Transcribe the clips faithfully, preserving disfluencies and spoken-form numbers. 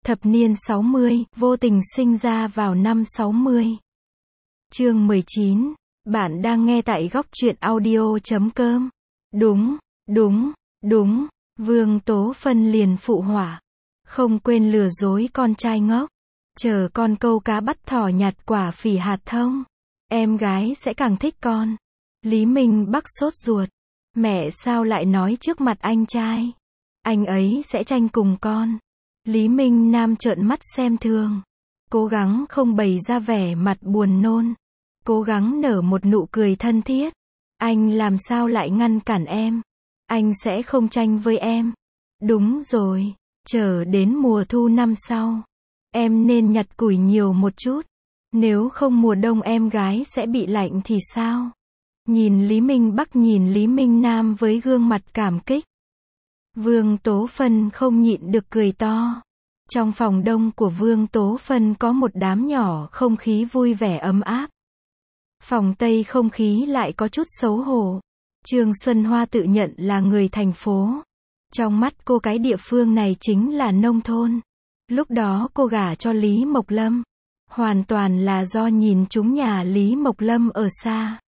Thập niên sáu mươi, vô tình sinh ra vào năm sáu mươi. Chương mười chín. Bạn đang nghe tại góc truyện audio chấm com. Đúng, đúng, đúng, Vương Tố Phân liền phụ họa. Không quên lừa dối con trai ngốc. Chờ con câu cá bắt thỏ nhặt quả phỉ hạt thông. Em gái sẽ càng thích con. Lý Minh Bắc sốt ruột. Mẹ sao lại nói trước mặt anh trai? Anh ấy sẽ tranh cùng con. Lý Minh Nam trợn mắt xem thường. Cố gắng không bày ra vẻ mặt buồn nôn. Cố gắng nở một nụ cười thân thiết. Anh làm sao lại ngăn cản em? Anh sẽ không tranh với em. Đúng rồi, chờ đến mùa thu năm sau. Em nên nhặt củi nhiều một chút. Nếu không mùa đông em gái sẽ bị lạnh thì sao? Nhìn Lý Minh Bắc nhìn Lý Minh Nam với gương mặt cảm kích. Vương Tố Phân không nhịn được cười to. Trong phòng đông của Vương Tố Phân có một đám nhỏ, không khí vui vẻ ấm áp. Phòng Tây không khí lại có chút xấu hổ. Trương Xuân Hoa tự nhận là người thành phố. Trong mắt cô cái địa phương này chính là nông thôn. Lúc đó cô gả cho Lý Mộc Lâm. Hoàn toàn là do nhìn trúng nhà Lý Mộc Lâm ở xa.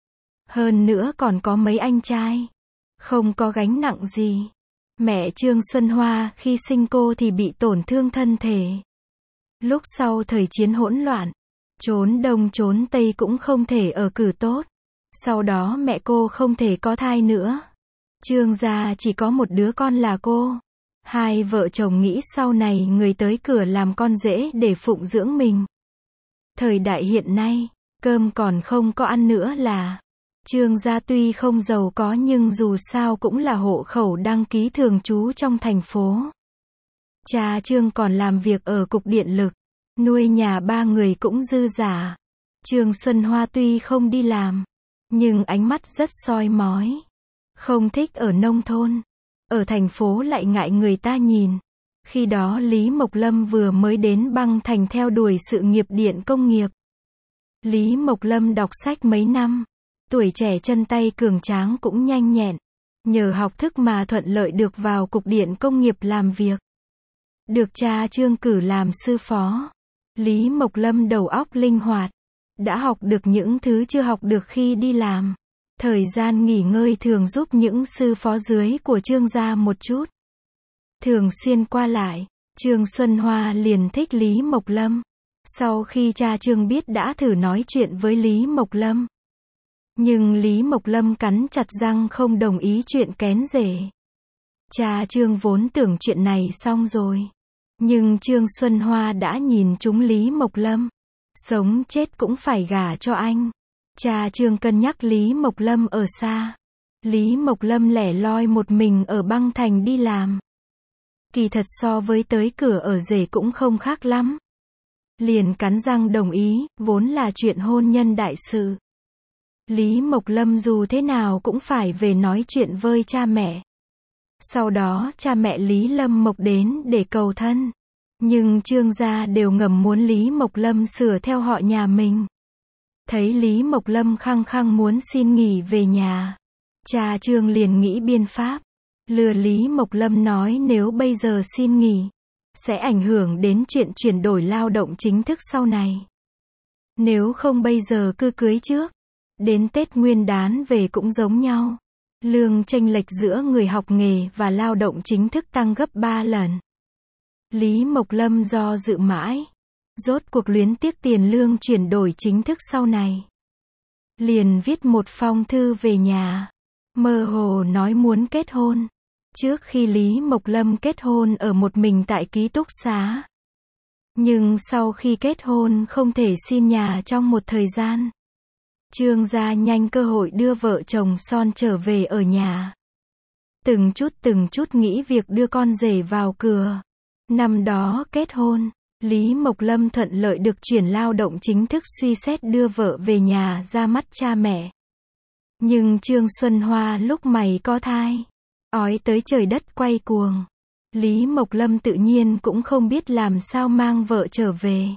Hơn nữa còn có mấy anh trai. Không có gánh nặng gì. Mẹ Trương Xuân Hoa khi sinh cô thì bị tổn thương thân thể. Lúc sau thời chiến hỗn loạn, trốn đông trốn tây cũng không thể ở cử tốt. Sau đó mẹ cô không thể có thai nữa. Trương gia chỉ có một đứa con là cô. Hai vợ chồng nghĩ sau này người tới cửa làm con rể để phụng dưỡng mình. Thời đại hiện nay, cơm còn không có ăn nữa là. Trương gia tuy không giàu có nhưng dù sao cũng là hộ khẩu đăng ký thường trú trong thành phố. Cha Trương còn làm việc ở cục điện lực, nuôi nhà ba người cũng dư giả. Trương Xuân Hoa tuy không đi làm, nhưng ánh mắt rất soi mói. Không thích ở nông thôn, ở thành phố lại ngại người ta nhìn. Khi đó Lý Mộc Lâm vừa mới đến băng thành theo đuổi sự nghiệp điện công nghiệp. Lý Mộc Lâm đọc sách mấy năm. Tuổi trẻ chân tay cường tráng cũng nhanh nhẹn. Nhờ học thức mà thuận lợi được vào cục điện công nghiệp làm việc. Được cha Trương cử làm sư phó. Lý Mộc Lâm đầu óc linh hoạt. Đã học được những thứ chưa học được khi đi làm. Thời gian nghỉ ngơi thường giúp những sư phó dưới của Trương gia một chút. Thường xuyên qua lại, Trương Xuân Hoa liền thích Lý Mộc Lâm. Sau khi cha Trương biết đã thử nói chuyện với Lý Mộc Lâm. Nhưng Lý Mộc Lâm cắn chặt răng không đồng ý chuyện kén rể. Cha Trương vốn tưởng chuyện này xong rồi. Nhưng Trương Xuân Hoa đã nhìn trúng Lý Mộc Lâm. Sống chết cũng phải gả cho anh. Cha Trương cân nhắc Lý Mộc Lâm ở xa. Lý Mộc Lâm lẻ loi một mình ở băng thành đi làm. Kỳ thật so với tới cửa ở rể cũng không khác lắm. Liền cắn răng đồng ý, vốn là chuyện hôn nhân đại sự. Lý Mộc Lâm dù thế nào cũng phải về nói chuyện với cha mẹ. Sau đó cha mẹ Lý Lâm Mộc đến để cầu thân. Nhưng Trương gia đều ngầm muốn Lý Mộc Lâm sửa theo họ nhà mình. Thấy Lý Mộc Lâm khăng khăng muốn xin nghỉ về nhà. Cha Trương liền nghĩ biên pháp. Lừa Lý Mộc Lâm nói nếu bây giờ xin nghỉ, sẽ ảnh hưởng đến chuyện chuyển đổi lao động chính thức sau này. Nếu không bây giờ cứ cưới trước. Đến Tết Nguyên Đán về cũng giống nhau. Lương chênh lệch giữa người học nghề và lao động chính thức tăng gấp ba lần. Lý Mộc Lâm do dự mãi. Rốt cuộc luyến tiếc tiền lương chuyển đổi chính thức sau này. Liền viết một phong thư về nhà. Mơ hồ nói muốn kết hôn. Trước khi Lý Mộc Lâm kết hôn ở một mình tại ký túc xá. Nhưng sau khi kết hôn không thể xin nhà trong một thời gian. Trương gia nhanh cơ hội đưa vợ chồng son trở về ở nhà. Từng chút từng chút nghĩ việc đưa con rể vào cửa. Năm đó kết hôn, Lý Mộc Lâm thuận lợi được chuyển lao động chính thức suy xét đưa vợ về nhà ra mắt cha mẹ. Nhưng Trương Xuân Hoa lúc mày có thai, ói tới trời đất quay cuồng. Lý Mộc Lâm tự nhiên cũng không biết làm sao mang vợ trở về.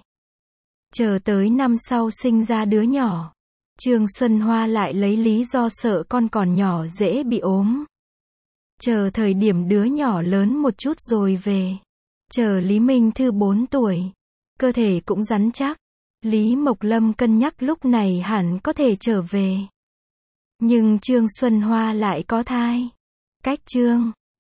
Chờ tới năm sau sinh ra đứa nhỏ. Trương Xuân Hoa lại lấy lý do sợ con còn nhỏ dễ bị ốm. Chờ thời điểm đứa nhỏ lớn một chút rồi về. Chờ Lý Minh Thư bốn tuổi, cơ thể cũng rắn chắc. Lý Mộc Lâm cân nhắc lúc này hẳn có thể trở về. Nhưng Trương Xuân Hoa lại có thai. Cách Trương